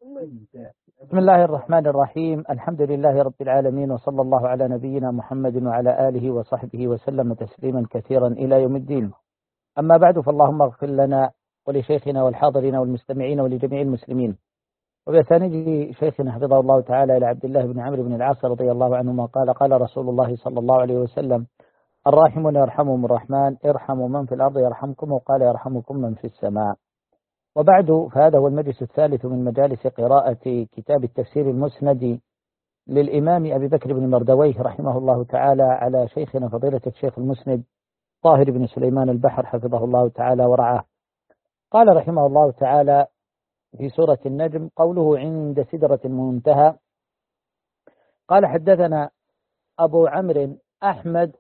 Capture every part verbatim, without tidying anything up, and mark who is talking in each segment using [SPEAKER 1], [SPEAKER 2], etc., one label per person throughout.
[SPEAKER 1] بسم الله الرحمن الرحيم. الحمد لله رب العالمين، وصلى الله على نبينا محمد وعلى آله وصحبه وسلم تسليما كثيرا إلى يوم الدين. أما بعد، فاللهم اغفر لنا ولشيخنا والحاضرين والمستمعين ولجميع المسلمين. وبأسانيد شيخنا حفظه الله تعالى إلى عبد الله بن عمرو بن العاص رضي الله عنهما قال: قال رسول الله صلى الله عليه وسلم: الراحمون يرحمهم الرحمن، ارحموا من في الأرض يرحمكم، وقال: يرحمكم من في السماء. وبعد، فهذا هو المجلس الثالث من مجالس قراءة كتاب التفسير المسند للإمام أبي بكر بن مردويه رحمه الله تعالى على شيخنا فضيلة الشيخ المسند طاهر بن سليمان البحر حفظه الله تعالى ورعاه. قال رحمه الله تعالى في سورة النجم: قوله عند سدرة المنتهى. قال: حدثنا أبو عمرو أحمد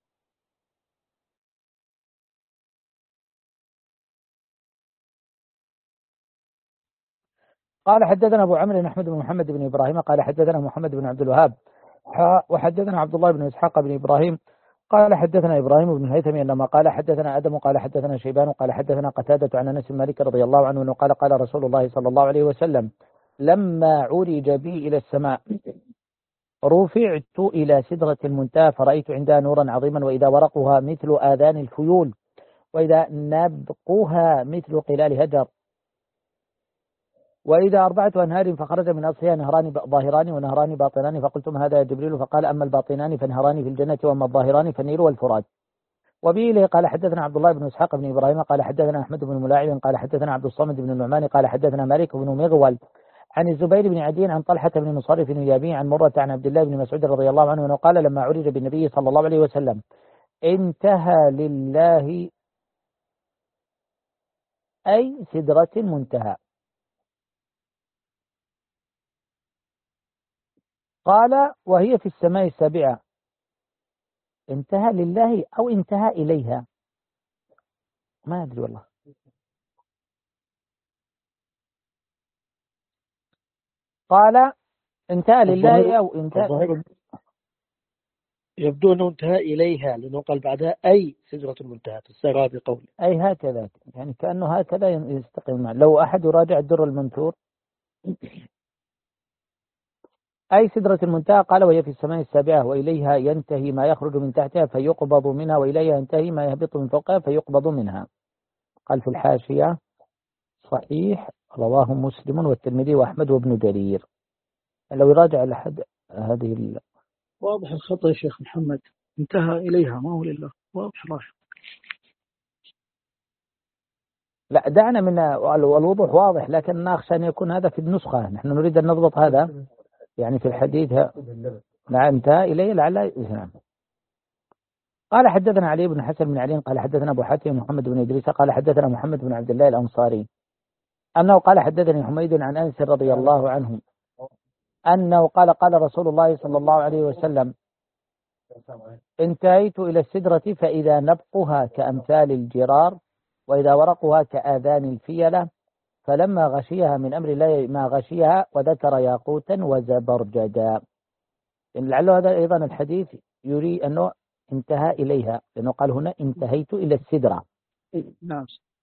[SPEAKER 1] قال حدثنا أبو عمرو أحمد بن محمد بن إبراهيم قال حدثنا محمد بن عبد الوهاب وحدثنا عبد الله بن إسحاق بن إبراهيم قال حدثنا إبراهيم بن الهيثم إنما قال حدثنا آدم قال حدثنا شيبان قال حدثنا قتادة عن أنس بن مالك رضي الله عنه أنه قال: قال رسول الله صلى الله عليه وسلم: لما عرج بي إلى السماء رفعت إلى سدرة المنتهى فرأيت عندها نورا عظيما، وإذا ورقها مثل آذان الفيول، وإذا نبقها مثل قلال هجر، وإذا أربعة أنهار فخرج من أصلها نهران ظاهران ونهران باطنان، فقلت: ما هذا يا جبريل؟ فقال: أما الباطنان فنهران في الجنة، وأما الظاهران فالنيل والفرات. وبه قال حدثنا عبد الله بن إسحاق بن إبراهيم قال حدثنا أحمد بن ملاعب قال حدثنا عبد الصمد بن النعمان قال حدثنا مالك بن مغول عن الزبير بن عدي عن طلحة بن مصرف اليابي عن مرة عن عبد الله بن مسعود رضي الله عنه أنه قال: لما عرج بالنبي صلى الله عليه وسلم انتهى لله أي سدرة المنتهى. قال: وهي في السماء السابعة. انتهى لله أو انتهى إليها؟ ما أدري والله. قال: انتهى لله أو انتهى،
[SPEAKER 2] يبدو أنه انتهى إليها لأنه قال بعدها أي سدرة المنتهى تستغى بقول
[SPEAKER 1] أي هكذا، يعني كأنه هكذا يستقيم. لو أحد يراجع الدر المنثور أي سدرة المنتهى. قال: وهي في السماء السابعة، وإليها ينتهي ما يخرج من تحتها فيقبض منها، وإليها ينتهي ما يهبط من فوقها فيقبض منها. قال في الحاشية: صحيح، رواه مسلم والترمذي وأحمد وابن جرير. لو يراجع لحد هذه ال...
[SPEAKER 2] واضح الخطأ يا شيخ محمد، انتهى إليها ما هو لله، واضح راح.
[SPEAKER 1] لا، دعنا من الوضوح واضح، لكن نخشى أن يكون هذا في النسخة. نحن نريد أن نضبط هذا يعني في الحديث. نعم، انتهى إليه لعل. قال: حدثنا علي بن حسن بن علي قال حدثنا أبو حاتم محمد بن إدريس قال حدثنا محمد بن عبد الله الأنصاري أنه قال: حدثني حميد عن أنس رضي الله عنه أنه قال: قال رسول الله صلى الله عليه وسلم: انتهيت إلى السدرة فإذا نبقها كأمثال الجرار، وإذا ورقها كآذان الفيلة، فلما غشيها من أمر الله ما غشيها، وذكر ياقوتا وزبرجدا. لعله هذا أيضا الحديث يري أنه انتهى إليها، لأنه قال هنا: انتهيت إلى السدرة.
[SPEAKER 2] نعم.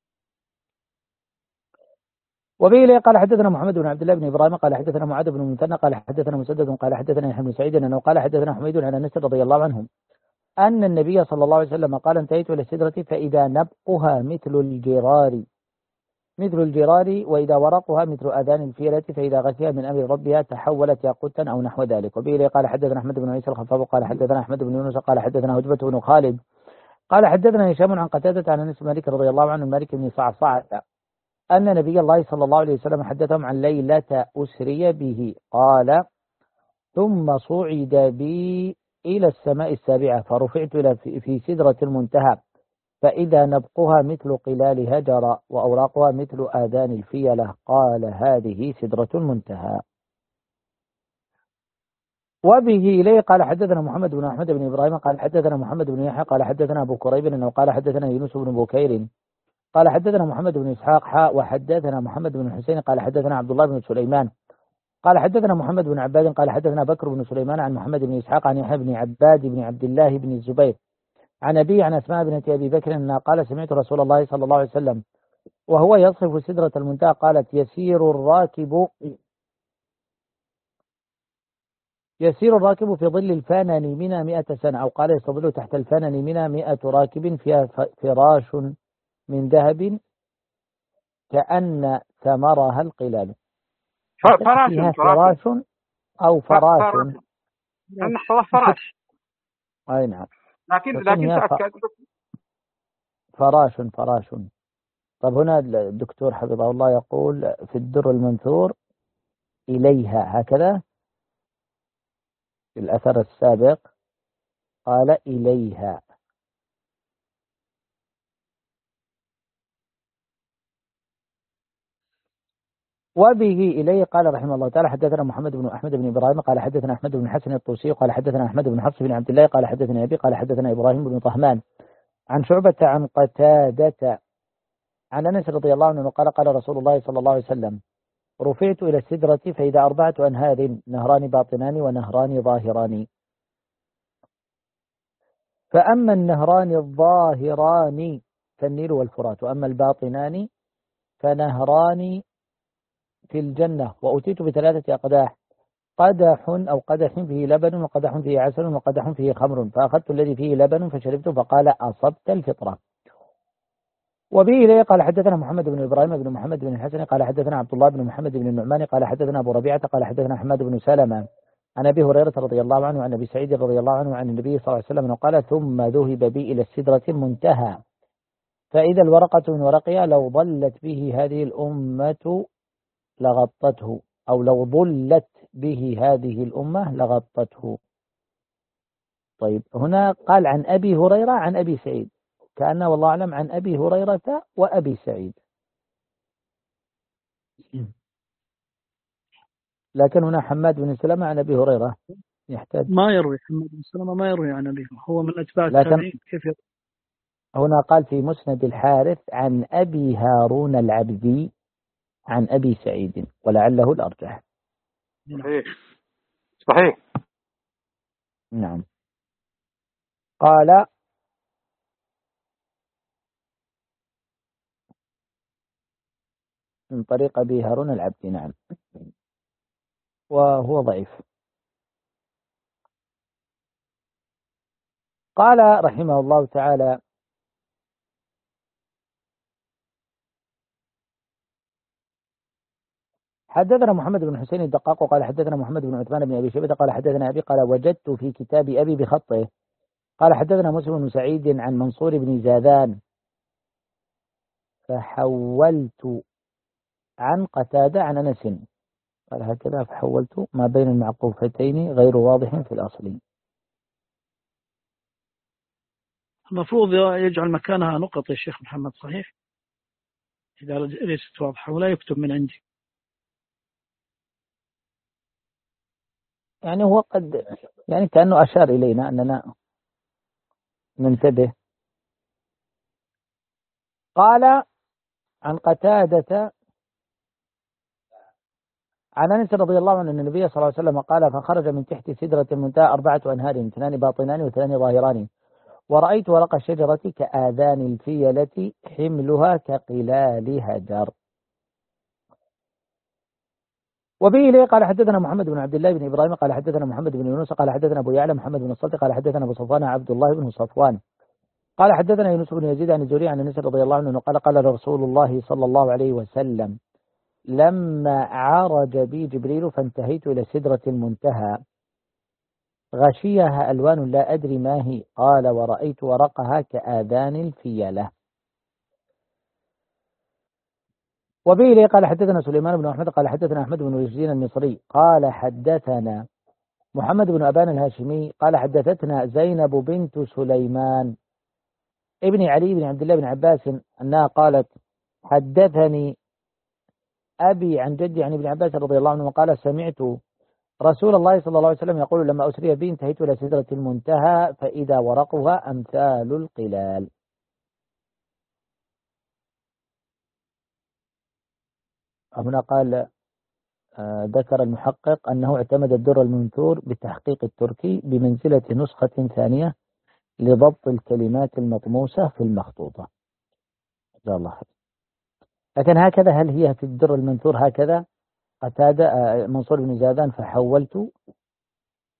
[SPEAKER 1] وبه قال حدثنا محمد بن عبد الله بن إبراهيم قال حدثنا معاذ بن المثنى قال حدثنا مسدد قال حدثنا يحيى بن سعيد أنه قال حدثنا حميد عن أنس رضي الله عنهم أن النبي صلى الله عليه وسلم قال: انتهيت إلى السدرة فإذا نبقها مثل الجرار مثل الجرار وإذا ورقها مثل آذان الفيلة، فإذا غشيها من أمر ربها تحولت ياقوتا أو نحو ذلك. وبه قال حدثنا أحمد بن عيسى الخفاف قال حدثنا أحمد بن يونس قال حدثنا هجبة بن خالد قال حدثنا هشام عن قتادة عن أنس مالك رضي الله عنه مالك بن صعصعة أن نبي الله صلى الله عليه وسلم حدثهم عن ليلة أسري به. قال: ثم صعد بي إلى السماء السابعة فرفعت إلى في سدرة المنتهى فإذا نبقها مثل قلال هجر وأوراقها مثل آذان الفيلة. قال: هذه سدرة المنتهى. وبه إليه قال حدثنا محمد بن أحمد بن إبراهيم قال حدثنا محمد بن يحيى قال حدثنا أبو كريب أنه قال حدثنا يونس بن بكير قال حدثنا محمد بن إسحاق حاء وحدثنا محمد بن الحسين قال حدثنا عبد الله بن سليمان قال حدثنا محمد بن عباد قال حدثنا بكر بن سليمان عن محمد بن إسحاق عن يحيى بن عباد بن عبد الله بن الزبير عن أبي عن أسماء بنت أبي بكر أنها قال: سمعت رسول الله صلى الله عليه وسلم وهو يصف سدرة المنتهى قالت: يسير الراكب يسير الراكب في ظل الفانن منها مئة سنة، أو قال يستظل تحت الفانن منها مئة راكب فيها فراش من ذهب كأن ثمرها القلال.
[SPEAKER 3] فراش
[SPEAKER 1] فيها
[SPEAKER 3] فراش
[SPEAKER 1] فراش أو فراش،
[SPEAKER 3] نحفظها فراش.
[SPEAKER 1] أي نعم،
[SPEAKER 3] لكن لكن تأكد
[SPEAKER 1] فراش فراش. طب هنا الدكتور حفظه الله يقول في الدر المنثور إليها هكذا، في الأثر السابق قال إليها. وبه إليه قال رحمه الله تعالى حدثنا محمد بن أحمد بن إبراهيم قال حدثنا أحمد بن حسن الطوسي قال حدثنا أحمد بن حفص بن عبد الله قال حدثنا أبي قال حدثنا إبراهيم بن طهمان عن شعبة عن قتادة عن أنس رضي الله عنه قال قال رسول الله صلى الله عليه وسلم رفعت إلى السدرة فإذا أربعة أنهار نهران باطنان ونهران ظاهران، فأما النهران الظاهران فالنيل والفرات، وأما الباطنان فنهران في الجنة، وأتيت بثلاثة أقداح، قدح أو قدح فيه لبن وقدح فيه عسل وقدح فيه خمر، فأخذت الذي فيه لبن فشربته فقال أصبت الفطرة. وبه إليه قال حدثنا محمد بن إبراهيم بن محمد بن الحسن قال حدثنا عبد الله بن محمد بن النعمان قال حدثنا أبو ربيعة قال حدثنا حماد بن سلمة عن أبي هريرة رضي الله عنه وعن أبي سعيد رضي الله عنه عن النبي صلى الله عليه وسلم قال ثم ذهب بي إلى السدرة المنتهى فإذا الورقة من ورقها لو ضلت به هذه الأمة لغطته، أو لو ضلت به هذه الأمة لغطته. طيب هنا قال عن أبي هريرة عن أبي سعيد، كأن والله أعلم عن أبي هريرة وأبي سعيد، لكن هنا حماد بن سلمة عن أبي هريرة يحتاج
[SPEAKER 2] ما يروي حماد بن سلمة ما يروي عن أبيه، هو من أتباع
[SPEAKER 1] لكن
[SPEAKER 2] التابعين كيف يروي؟
[SPEAKER 1] هنا قال في مسند الحارث عن أبي هارون العبدي عن أبي سعيد، ولعله الأرجح.
[SPEAKER 3] صحيح صحيح
[SPEAKER 1] نعم. قال من طريق أبي هارون العبدي، نعم، وهو ضعيف. قال رحمه الله تعالى حدثنا محمد بن حسين الدقاق قال حدثنا محمد بن عثمان بن أبي شيبة قال حدثنا أبي قال وجدت في كتاب أبي بخطه قال حدثنا مسلم بن سعيد عن منصور بن زاذان فحولت عن قتادة عن أنس قال هكذا فحولت ما بين المعقوفتين غير واضح في الأصل.
[SPEAKER 2] المفروض يجعل مكانها نقط يا شيخ محمد، صحيح؟ إذا ليست واضحة ولا يكتب من عندي.
[SPEAKER 1] يعني هو قد يعني كأنه أشار إلينا أننا ننتبه. قال عن قتادة عن أنس رضي الله عنه أن النبي صلى الله عليه وسلم قال فخرج من تحت سدرة المنتهى أربعة أنهار اثنان باطنان واثنان ظاهران، ورأيت ورق الشجرة كآذان الفيلة حملها كقلال هجر. وبه إليه قال حدثنا محمد بن عبد الله بن إبراهيم قال حدثنا محمد بن يونس قال حدثنا أبو يعلى محمد بن الصلت قال حدثنا أبو صفوان عبد الله بن صفوان قال حدثنا يونس بن يزيد عن الزهري عن أنس رضي الله عنه قال قال رسول الله صلى الله عليه وسلم لما عرج بي جبريل فانتهيت إلى سدرة المنتهى غشيها ألوان لا أدري ما هي، قال ورأيت ورقها كآذان الفيلة. وبه إليه قال حدثنا سليمان بن أحمد قال حدثنا أحمد بن رشدين المصري قال حدثنا محمد بن أبان الهاشمي قال حدثتنا زينب بنت سليمان ابن علي بن عبد الله بن عباس أنها قالت حدثني أبي عن جدي عن ابن عباس رضي الله عنه قال سمعت رسول الله صلى الله عليه وسلم يقول لما أسري بي انتهيت إلى سدرة المنتهى فإذا ورقها أمثال القلال. هنا قال آه ذكر المحقق أنه اعتمد الدر المنثور بتحقيق التركي بمنزلة نسخة ثانية لضبط الكلمات المطموسة في المخطوطة. جزاه الله خير. لكن هكذا هل هي في الدر المنثور هكذا قتادة آه منصور بن زادان فحولت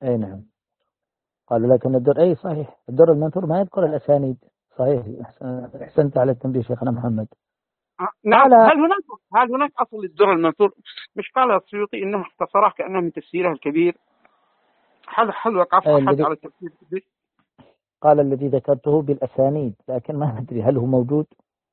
[SPEAKER 1] أي نعم. قالوا لكن الدر أي صحيح الدر المنثور ما يذكر الأسانيد. صحيح. أحسنت على التنبيه شيخنا محمد.
[SPEAKER 3] نعم. هل هناك هل هناك أصل للدر المنثور؟ مش قال السيوطي إنها اختصرها كأنها من تفسيره الكبير؟ هل هل وقف أحد على التفسير الكبير؟
[SPEAKER 1] قال الذي ذكرته بالأسانيد، لكن ما أدري هل هو موجود.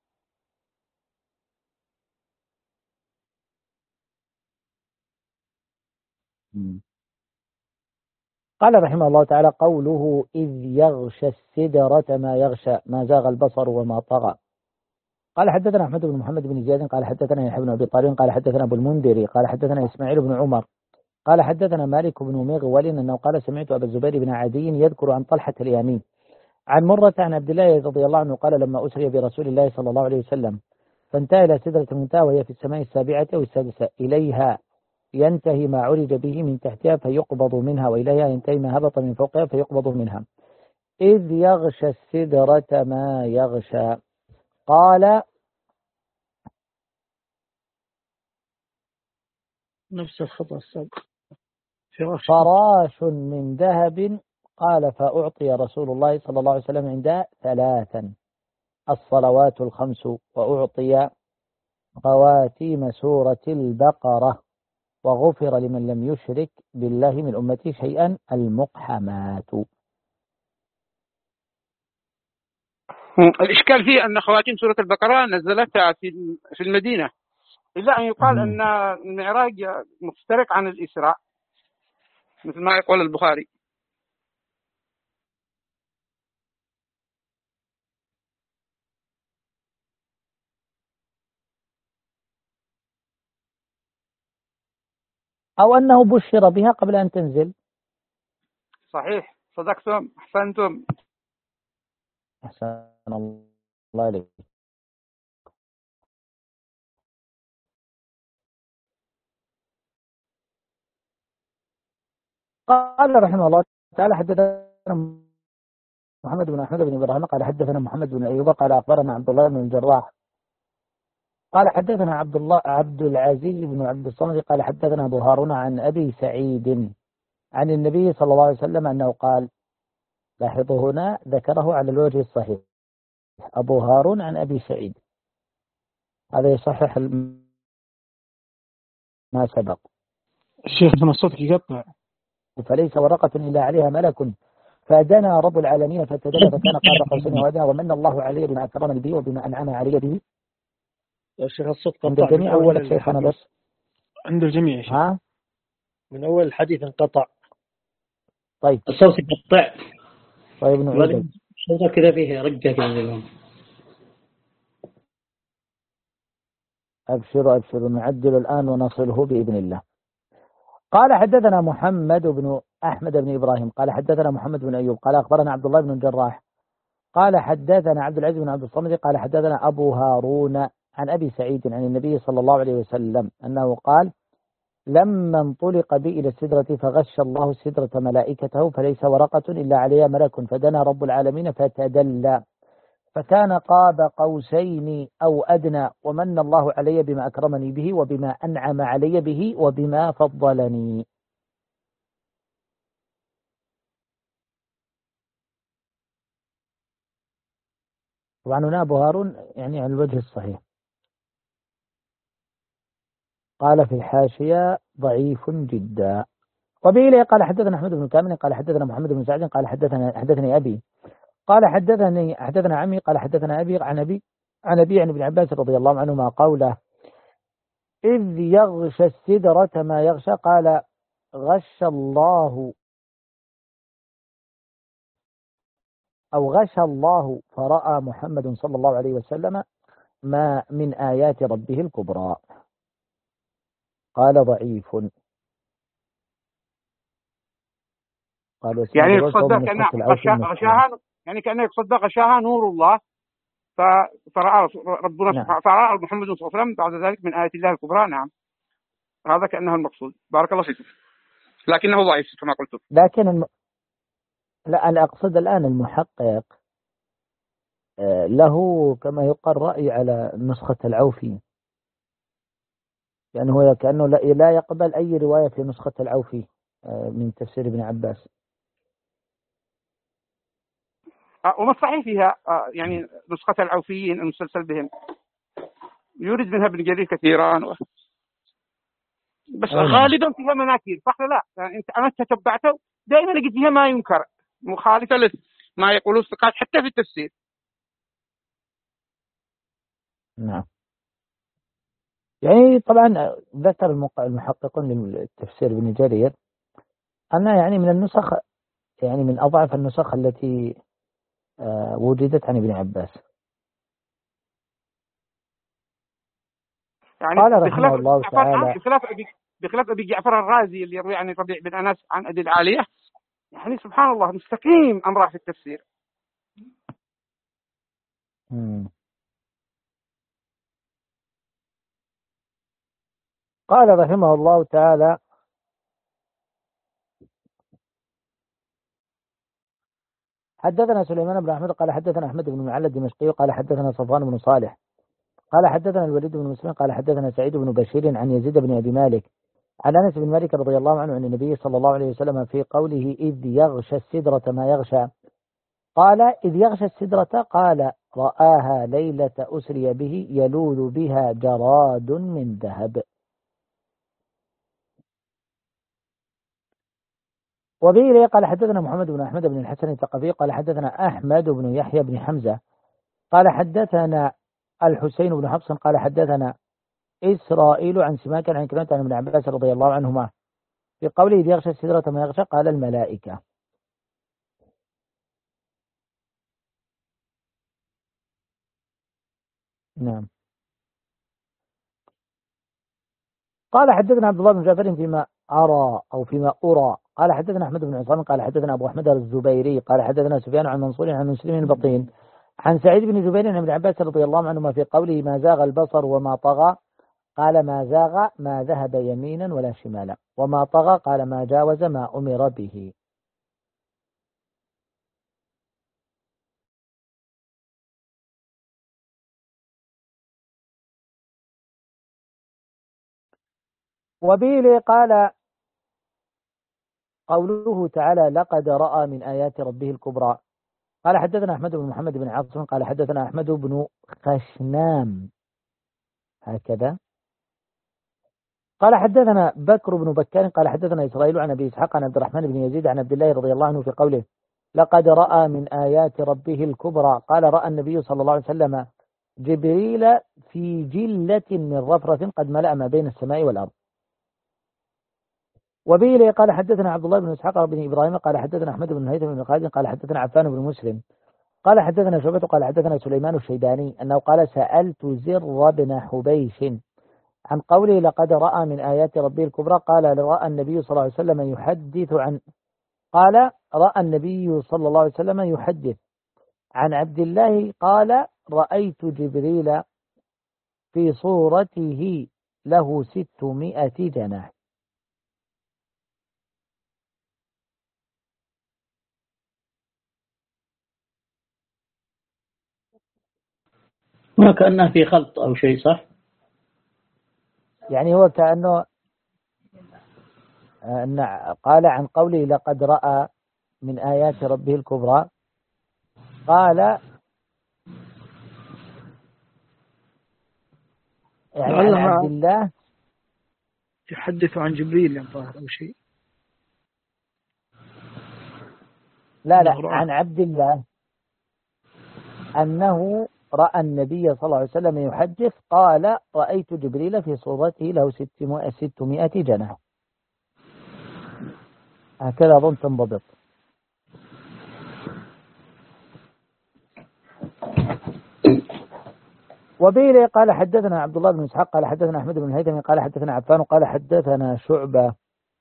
[SPEAKER 1] قال رحمه الله تعالى: قوله إذ يغشى السدرة ما يغشى ما زاغ البصر وما طغى. قال حدثنا أحمد بن محمد بن زياد قال حدثنا يحيى بن أبي طالب قال حدثنا أبو المنذر قال حدثنا إسماعيل بن عمر قال حدثنا مالك بن مغول أنه قال سمعت أبا الزبير بن عدي يذكر عن طلحة اليمين عن مرة عن عبد الله رضي الله عنه قال: لما أسري برسول الله صلى الله عليه وسلم فانتهى إلى سدرة المنتهى وهي في السماء السابعة أو السادسة، إليها ينتهي ما عرج به من تحتها فيقبض منها، وإليها ينتهي ما هبط من فوقها فيقبض منها. إذ يغشى السدرة ما يغشى. قال
[SPEAKER 2] نفس الخطأ السابق.
[SPEAKER 1] فراش من ذهب. قال فأعطي رسول الله صلى الله عليه وسلم عندها ثلاثا: الصلوات الخمس، وأعطي خواتيم سورة البقرة، وغفر لمن لم يشرك بالله من أمتي شيئا المقحمات.
[SPEAKER 3] الإشكال فيه أن خواتيم سورة البقرة نزلتها في المدينة، إلا أن يقال أن المعراج مفترق عن الإسراء مثل ما يقول البخاري.
[SPEAKER 1] أو أنه بشر بها قبل أن تنزل.
[SPEAKER 3] صحيح، صدقتم، أحسنتم.
[SPEAKER 1] أحسن الله عليك. قال رحمه الله تعالى: حدثنا محمد بن أحمد بن إبراهيم قال حدثنا محمد بن أيوب قال أخبرنا عبد الله بن الجراح قال حدثنا عبد الله عبد العزيز بن عبد الصمد قال حدثنا أبو هارون عن أبي سعيد عن النبي صلى الله عليه وسلم أنه قال. لاحظوا هنا ذكره على الوجه الصحيح، أبو هارون عن أبي سعيد، هذا يصحح ما سبق.
[SPEAKER 2] الشيخ من الصوت يقطع.
[SPEAKER 1] فليس ورقة إلا عليها ملك فدنا رب العالمين فتدلى فكان قاب قوسين وأدنى ومن الله عليه بما أكرمني به وبما أنعم علي به.
[SPEAKER 2] يا شيخ الصوت قطع
[SPEAKER 1] عند الجميع أول شيخنا بس
[SPEAKER 2] عند الجميع شيخ.
[SPEAKER 1] ها
[SPEAKER 2] من أول الحديث انقطع.
[SPEAKER 1] طيب
[SPEAKER 4] الصوت يقطع.
[SPEAKER 1] طيب نعيد.
[SPEAKER 4] صوتك كذا فيه رجة كذا اليوم.
[SPEAKER 1] أبشروا أبشروا نعدل الآن ونصله بإذن الله. قال حدثنا محمد بن أحمد بن إبراهيم قال حدثنا محمد بن أيوب قال أخبرنا عبد الله بن الجراح قال حدثنا عبد العزيز بن عبد الصمد قال حدثنا أبو هارون عن أبي سعيد عن النبي صلى الله عليه وسلم أنه قال: لما انطلق بي إلى السدرة فغش الله السدرة ملائكته فليس ورقة إلا عليها ملك فدنا رب العالمين فتدلى فكان قاب قوسين أو أدنى ومن الله علي بما أكرمني به وبما أنعم علي به وبما فضلني. طبعا هنا أبو هارون يعني على الوجه الصحيح. قال في الحاشية: ضعيف جدا. وبه قال حدثنا أحمد بن كامل قال حدثنا محمد بن سعد قال حدثنا حدثني أبي قال حدثني حدثنا عمي قال حدثنا أبي عن أبي عن أبي عن ابن عباس رضي الله عنهما قوله: إذ يغشى السدرة ما يغشى. قال: غش الله أو غشى الله فرأى محمد صلى الله عليه وسلم ما من آيات ربه الكبرى. قال: ضعيف. قال:
[SPEAKER 3] يعني يتصدق كأنه غشاها، يعني كأنه يتصدق غشاها نور الله فرأى ربنا
[SPEAKER 1] نعم.
[SPEAKER 3] سبحانه فرأى محمد صلى الله عليه وسلم بعد ذلك من آيات الله الكبرى. نعم، هذا كأنه المقصود. بارك الله فيكم، لكنه ضعيف كما قلت.
[SPEAKER 1] لكن الم... لا أنا أقصد الآن المحقق له كما يقال رأي على نسخة العوفي، يعني هو كأنه لا يقبل أي رواية في نسخة العوفي من تفسير ابن عباس.
[SPEAKER 3] وما الصحيح فيها يعني نسخة العوفيين المسلسل بهم يورد منها ابن جرير كثيرا و... بس غالبا فيها مناكير، صح لا؟ يعني انت انا تتبعته دائما لقيت فيها ما ينكر مخالفة لما يقولوا الثقات حتى في التفسير.
[SPEAKER 1] نعم. يعني طبعا ذكر المحققون للتفسير ابن جرير أنها يعني من النسخ، يعني من أضعف النسخ التي وجدت عن ابن عباس.
[SPEAKER 3] يعني
[SPEAKER 1] قال رحمه الله تعالى
[SPEAKER 3] بخلاف أبي بخلاف أبي جعفر الرازي اللي يروي عن الربيع بن أنس عن أبي العالية، يعني سبحان الله مستقيم أمره في التفسير.
[SPEAKER 1] مم. قال رحمه الله تعالى حدثنا سليمان بن أحمد قال حدثنا أحمد بن معل الدمشقي قال حدثنا صفوان بن صالح قال حدثنا الوليد بن مسلم قال حدثنا سعيد بن بشير عن يزيد بن أبي مالك عن أنس بن مالك رضي الله عنه عن النبي صلى الله عليه وسلم في قوله إذ يغشى السدرة ما يغشى، قال إذ يغشى السدرة قال رآها ليلة أسري به يلوذ بها جراد من ذهب. وبه قال حدثنا محمد بن أحمد بن الحسن الثقفي قال حدثنا أحمد بن يحيى بن حمزة قال حدثنا الحسين بن حفص قال حدثنا إسرائيل عن سماك عن كلمة عن ابن عباس رضي الله عنهما في قوله إذ يغشى السدرة ما يغشى قال الملائكة. نعم. قال حدثنا عبد الله بن جعفر فيما أرى أو فيما أرى قال حدثنا أحمد بن عصام قال حدثنا أبو أحمد الزبيري قال حدثنا سفيان عن منصور عن مسلم البطين عن سعيد بن جبير عن ابن عباس رضي الله عنهما في قوله ما زاغ البصر وما طغى قال ما زاغ ما ذهب يمينا ولا شمالا، وما طغى قال ما جاوز ما أمر به. وبه قال قوله تعالى لقد رأى من آيات ربه الكبرى قال حدثنا أحمد بن محمد بن عاصم قال حدثنا أحمد بن خشنام هكذا قال حدثنا بكر بن بكار قال حدثنا إسرائيل عن أبي إسحاق عن عبد الرحمن بن يزيد عن عبد الله رضي الله عنه في قوله لقد رأى من آيات ربه الكبرى قال رأى النبي صلى الله عليه وسلم جبريل في جلة من رفرف قد ملأ ما بين السماء والأرض. وبه قال حدثنا عبد الله بن إسحاق بن إبراهيم قال حدثنا أحمد بن هيثم بن خالد قال حدثنا عفان بن مسلم قال حدثنا شعبة قال حدثنا سليمان الشيباني أنه قال سألت زر بن حبيش عن قوله لقد رأى من آيات ربه الكبرى قال رأى النبي صلى الله عليه وسلم يحدث عن قال رأى النبي صلى الله عليه وسلم يحدث عن عبد الله قال رأيت جبريل في صورته له ستمائة جناح.
[SPEAKER 4] هنا كأنه في خلط أو شيء صح؟
[SPEAKER 1] يعني هو كأنه قال عن قوله لقد رأى من آيات ربه الكبرى قال يعني عن عبد الله
[SPEAKER 2] يحدث عن جبريل الظاهر أو شيء.
[SPEAKER 1] لا لا عن عبد الله أنه رأى النبي صلى الله عليه وسلم يحدث قال رأيت جبريل في صورته له ستمائة جناح. هكذا أظن تنضبط. وبه قال حدثنا عبد الله بن إسحاق قال حدثنا أحمد بن الهيثم قال حدثنا عفان قال حدثنا شعبة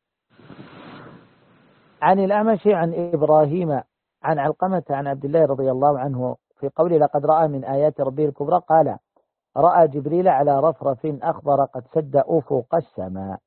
[SPEAKER 1] عن الأعمش عن إبراهيم عن علقمة عن عبد الله رضي الله عنه في قوله لقد رأى من آيات ربه الكبرى قال رأى جبريل على رفرف أخضر قد سد أفق السماء.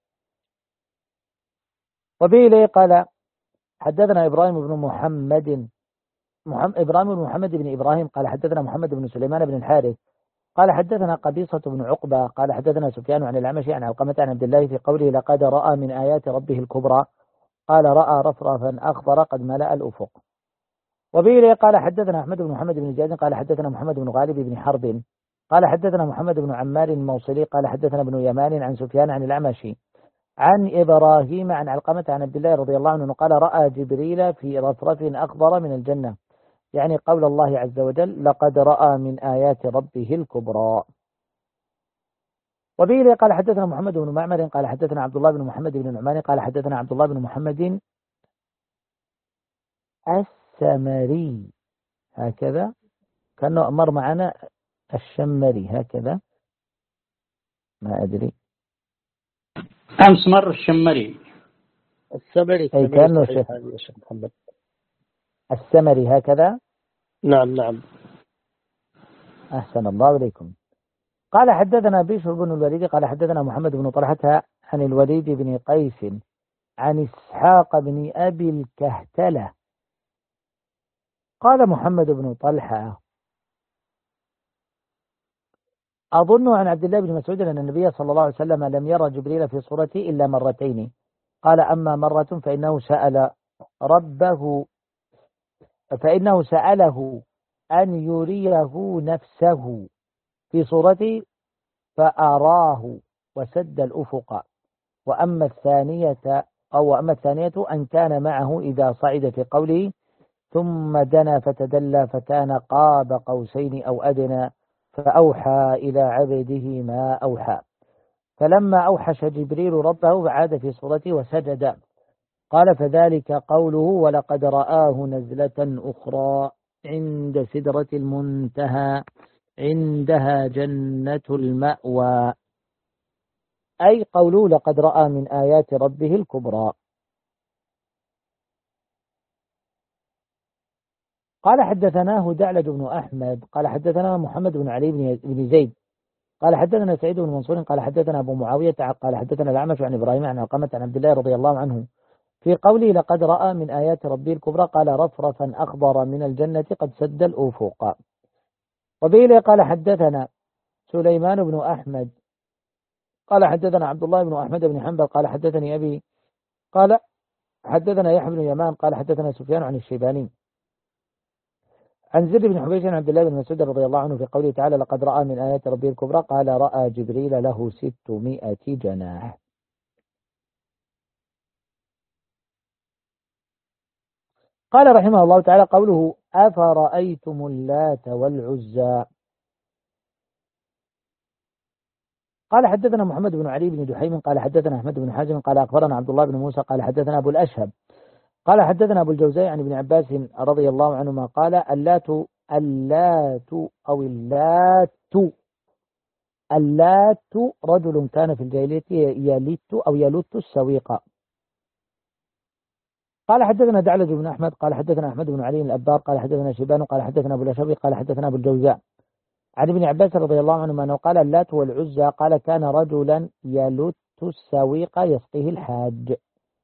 [SPEAKER 1] وبه قال حدثنا إبراهيم بن محمد محمد إبراهيم بن محمد بن إبراهيم قال حدثنا محمد بن سليمان بن الحارث قال حدثنا قبيصة بن عقبة قال حدثنا سفيان عن الأعمش عن علقمة عن عبد الله في قوله لقد رأى من آيات ربه الكبرى قال رأى رفرفا أخضر قد ملأ الأفق. وبه قال حدثنا أحمد بن محمد بن زياد قال حدثنا محمد بن غالب بن حرب قال حدثنا محمد بن عمار الموصلي قال حدثنا ابن يمان عن سفيان عن الأعمشي عن إبراهيم عن علقمة عن عبد الله رضي الله عنه قال رأى جبريل في رفرف أخضر من الجنة، يعني قول الله عز وجل لقد رأى من آيات ربه الكبرى. وبه قال حدثنا محمد بن معمر قال حدثنا عبد الله بن محمد بن نعمان قال حدثنا عبد الله بن محمد السمري، هكذا كأنه مر معنا الشمري هكذا، ما أدري.
[SPEAKER 4] أمس مر الشمري
[SPEAKER 5] السمري
[SPEAKER 1] أي كأنه شيخ
[SPEAKER 5] محمد
[SPEAKER 1] السمري هكذا.
[SPEAKER 5] نعم نعم.
[SPEAKER 1] أحسن الله إليكم. قال حدثنا بشر بن الوليد قال حدثنا محمد بن طلحة عن الوليد بن قيس عن إسحاق بن أبي الكهتلة قال محمد بن طلحة أظن عن عبد الله بن مسعود أن النبي صلى الله عليه وسلم لم يرى جبريل في صورته إلا مرتين، قال أما مرة فإنه سأل ربه فإنه سأله أن يريه نفسه في صورته فأراه وسد الأفق، وأما الثانية أو أما الثانية أن كان معه إذا صعد في قوله ثم دنا فتدلى فكان قاب قوسين أو أدنى فأوحى إلى عبده ما أوحى، فلما أوحش جبريل ربه فعاد في صورته وسجد، قال فذلك قوله ولقد رآه نزلة أخرى عند سدرة المنتهى عندها جنة المأوى، أي قوله لقد رأى من آيات ربه الكبرى. قال حدثناه دعلج بن أحمد قال حدثنا محمد بن علي بن زيد قال حدثنا سعيد بن منصور قال حدثنا أبو معاوية قال حدثنا الأعمش عن إبراهيم عن علقمة عن عبد الله رضي الله عنه في قوله لقد رأى من آيات ربه الكبرى قال رفرفا أخضر من الجنة قد سد الأفق. وبه قال حدثنا سليمان بن أحمد قال حدثنا عبد الله بن أحمد بن حنبل قال حدثني أبي قال حدثنا يحيى بن يمان قال حدثنا سفيان عن الشيباني عن زيد بن حبيش عن عبد الله بن مسعود رضي الله عنه في قوله تعالى لقد رأى من آيات ربه الكبرى قال رأى جبريل له ستمائة جناح. قال رحمه الله تعالى قوله أفرأيتم اللات والعزى. قال حدثنا محمد بن علي بن دحيم قال حدثنا أحمد بن حازم قال أخبرنا عبد الله بن موسى قال حدثنا أبو الأشهب قال حدثنا أبو الجوزاء عن ابن عباس رضي الله عنهما قال اللات اللات أو اللات اللات رجل كان في الجاهلية يلت أو يلت السويق. قال حدثنا دعلج بن أحمد قال حدثنا أحمد بن علي الأبار قال حدثنا شيبان قال حدثنا أبو الأشهب قال حدثنا أبو الجوزاء عن ابن عباس رضي الله عنهما أنه قال اللات والعزى قال كان رجلا يلت السويق يسقيه الحاج.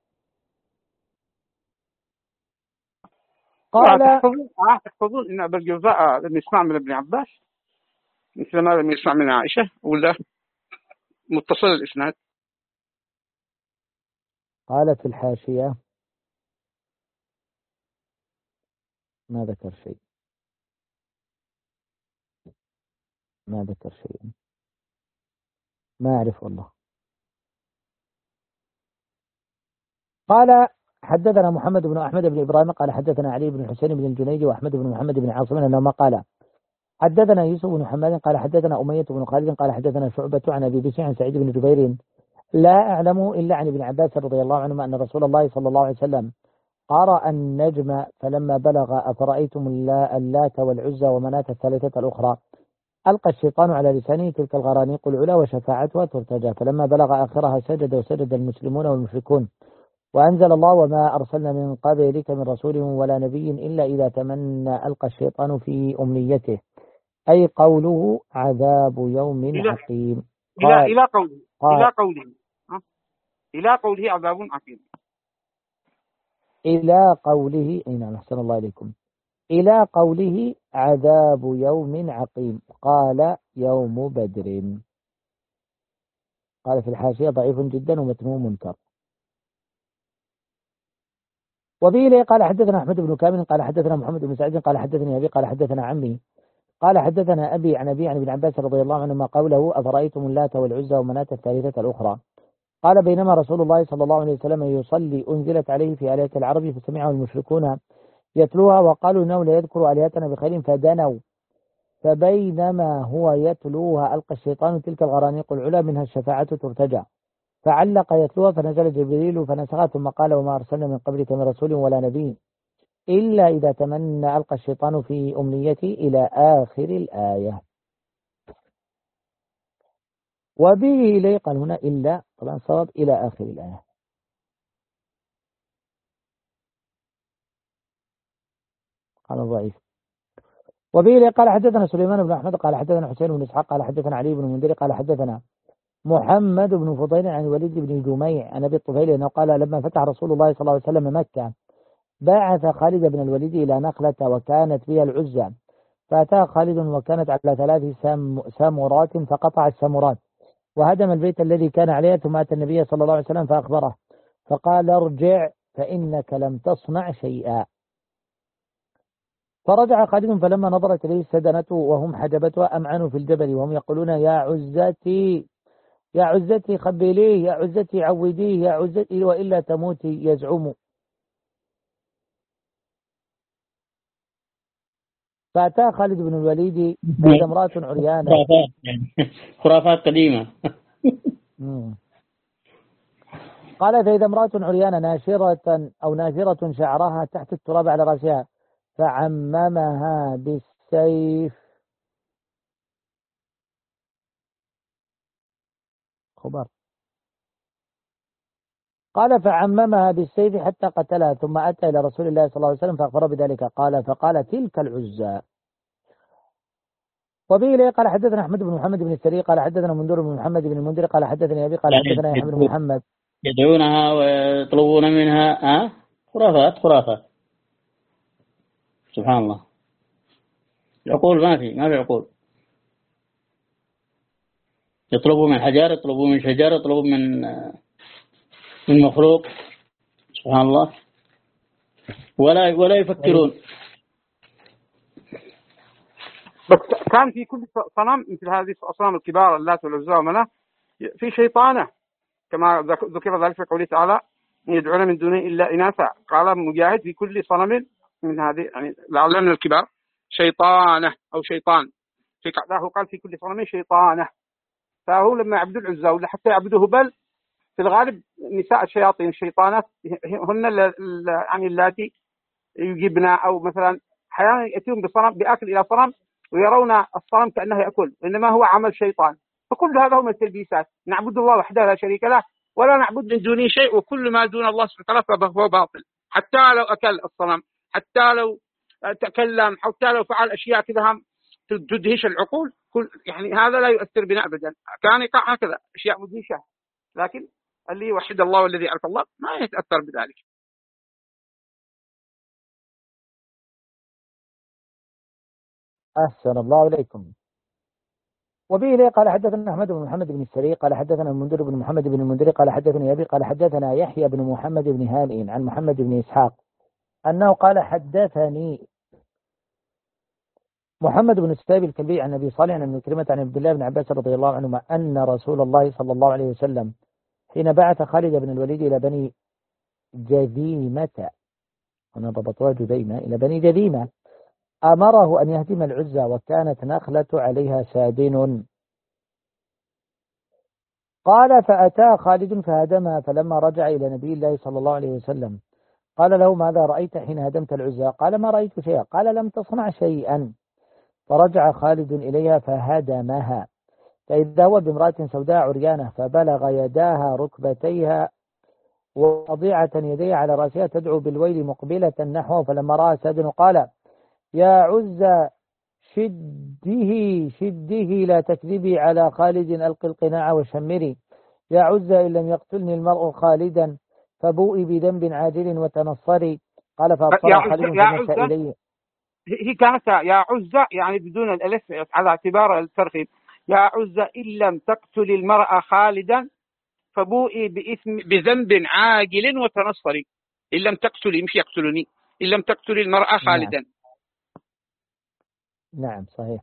[SPEAKER 3] قال تحفظون ان ابا الجوزاء لم يسمع من ابن عباس مثل ما لم يسمع من عائشه ولا متصل الاسناد؟
[SPEAKER 1] قال في الحاشيه ما ذكر شيء ما ذكر شيء ما أعرف والله. قال حدثنا محمد بن أحمد بن إبراهيم قال حدثنا علي بن حسين بن الجنيدي وأحمد بن محمد بن عاصم أنهما قال حدثنا يوسف بن حماد قال حدثنا أمية بن خالد قال حدثنا شعبة عن أبي بشر عن سعيد بن جبير لا أعلمه إلا عن ابن عباس رضي الله عنهما أن رسول الله صلى الله عليه وسلم قرأ النجم فلما بلغ أفرأيتم اللات والعزى ومناة الثالثة الأخرى ألقى الشيطان على لسانه تلك الغرانيق العلا وشفاعتها ترتجى، فلما بلغ آخرها سجد وسجد المسلمون والمشركون، وأنزل الله وما أرسلنا من قبلك من رسول ولا نبي إلا إذا تمنى ألقى الشيطان في أمنيته، أي قوله عذاب يوم عقيم.
[SPEAKER 3] إلى إلى قوله إلى قوله إلى قوله عذاب عقيم
[SPEAKER 1] إلى قوله أين أحسن الله إليكم إلى قوله عذاب يوم عقيم قال يوم بدر. قال في الحاشية ضعيف جدا ومتنه منكر. وبه لي قال حدثنا أحمد بن كامل قال حدثنا محمد بن سعيد قال حدثني أبي قال حدثنا عمي قال حدثنا أبي عن أبي عن ابن عباس رضي الله عنهما قوله أفرأيتم اللات والعزى ومناة الثالثة الأخرى قال بينما رسول الله صلى الله عليه وسلم يصلي أنزلت عليه في آيات العرب فسمعه المشركون يتلوها وقالوا إنه لا يذكر آلهتنا بخير فدنوا فبينما هو يتلوها ألقى الشيطان تلك الغرانيق العلا منها الشفاعة ترتجى فعلق يتلوها فنزل جبريل فنسخها ثم قال وما أرسلنا من قبلك من رسول ولا نبي إلا إذا تمنى ألقى الشيطان في أمنيته إلى آخر الآية. وبه إليه قال هنا إلا طبعا صواب إلى آخر الآية. قال ضعيف. وبه إليه قال حدثنا سليمان بن أحمد قال حدثنا حسين بن إسحاق قال حدثنا علي بن المنذر قال حدثنا محمد بن فضيل عن الوليد بن جميع عن أبي الطفيل أنه قال لما فتح رسول الله صلى الله عليه وسلم مكة بعث خالد بن الوليد إلى نخلة وكانت فيها العزى فأتى خالد وكانت على ثلاث سام سامورات فقطع السامورات وهدم البيت الذي كان عليه ثم أتى النبي صلى الله عليه وسلم فأخبره فقال ارجع فإنك لم تصنع شيئا. فرجع خالد فلما نظرت إليه السدنة وهم حجبتها أمعنوا في الجبل وهم يقولون يا عزتي يا عزتي خبليه يا عزتي عوديه يا عزتي وإلا تموتي يزعم. فأتى خالد بن الوليد فإذا امرأة عريانة
[SPEAKER 4] خرافات يعني خرافات قديمة.
[SPEAKER 1] قال فإذا امرأة عريانة ناشرة أو ناشرة شعرها تحت التراب على رأسها فعممها بالسيف خبر قال فعممها بالسيف حتى قتلها ثم أتى إلى رسول الله صلى الله عليه وسلم فأخبره بذلك قال فقال تلك العزى. وبه إليه قال حدثنا أحمد بن محمد بن السري قال حدثنا منذر بن محمد بن المنذر قال حدثني أبي قال حدثنا يحيى بن محمد
[SPEAKER 4] يدعونها ويطلبون منها ها خرافات خرافات سبحان الله. العقول ما في ما في عقول. يطلبوا من حجار يطلبوا من شجر يطلبوا من من مخلوق سبحان الله ولا ولا يفكرون.
[SPEAKER 3] بس كان في كل صنم مثل هذه الأصنام الكبار اللات والعزى ومناه في شيطانة كما ذكر ذلك في قوله تعالى يدعون من دونه إلا إناثا. قال مجاهد في كل صنم من هذه يعني لعل من الكبار شيطانة أو شيطان في قعده قال في كل صنم شيطانة. فهو لما يعبدوا العزى ولا حتى يعبدوا هبل في الغالب نساء الشياطين الشيطانات هن يعني اللاتي يجبن أو مثلا أحيانا يأتون بصنم بأكل إلى صنم ويرون الصنم كأنه يأكل إنما هو عمل شيطان. فكل هذا هو من التلبيسات. نعبد الله وحده لا شريك له ولا نعبد من دونه شيء وكل ما دون الله سبحانه وتعالى فهو باطل حتى لو أكل الصنم حتى لو تكلم حتى لو فعل أشياء كذا تدهش العقول كل يعني هذا لا يؤثر بنا أبدا. كان يقع هكذا أشياء مدهشة لكن اللي يوحد الله والذي يعرف الله ما يتأثر بذلك.
[SPEAKER 1] أحسن الله إليكم. وبه إليه قال حدثنا أحمد بن محمد بن السري قال حدثنا المنذر بن محمد بن المنذر قال حدثني أبي قال حدثنا يحيى بن محمد بن هانئ عن محمد بن إسحاق أنه قال حدثني محمد بن السائب الكلبي عن أبي صالح عن ابن كريمة عن عبد الله بن عباس رضي الله عنهما أن رسول الله صلى الله عليه وسلم حين بعث خالد بن الوليد إلى بني جذيمة هنا ضبطوها جذيمة إلى بني جذيمة أمره أن يهدم العزى وكانت نخلة عليها سادن. قال فأتى خالد فهدمها فلما رجع إلى نبي الله صلى الله عليه وسلم قال له ماذا رأيت حين هدمت العزى؟ قال ما رأيت شيئا. قال لم تصنع شيئا. فرجع خالد إليها فهدمها فإذا هو بامرأة سوداء عريانة فبلغ يداها ركبتيها ووضيعة يديها على رأسها تدعو بالويل مقبلة نحوه فلما رأى سادن قال يا عزى شده شده لا تكذبي على خالد ألقي القناع وشمري يا عزى إن لم يقتلني المرء خالدا فبوئي بذنب عاجل وتنصري. قال فأبصر خالد فمشى إليه.
[SPEAKER 3] هي كانت يا عزى يعني بدون الألف على اعتبار الترغيب يا عزى إن لم تقتل المرء خالدا فبوئي بإثم بذنب عاجل وتنصري. إن لم تقتلي، مش يقتلني، إن لم تقتلي المرأة خالدا.
[SPEAKER 1] نعم, نعم صحيح.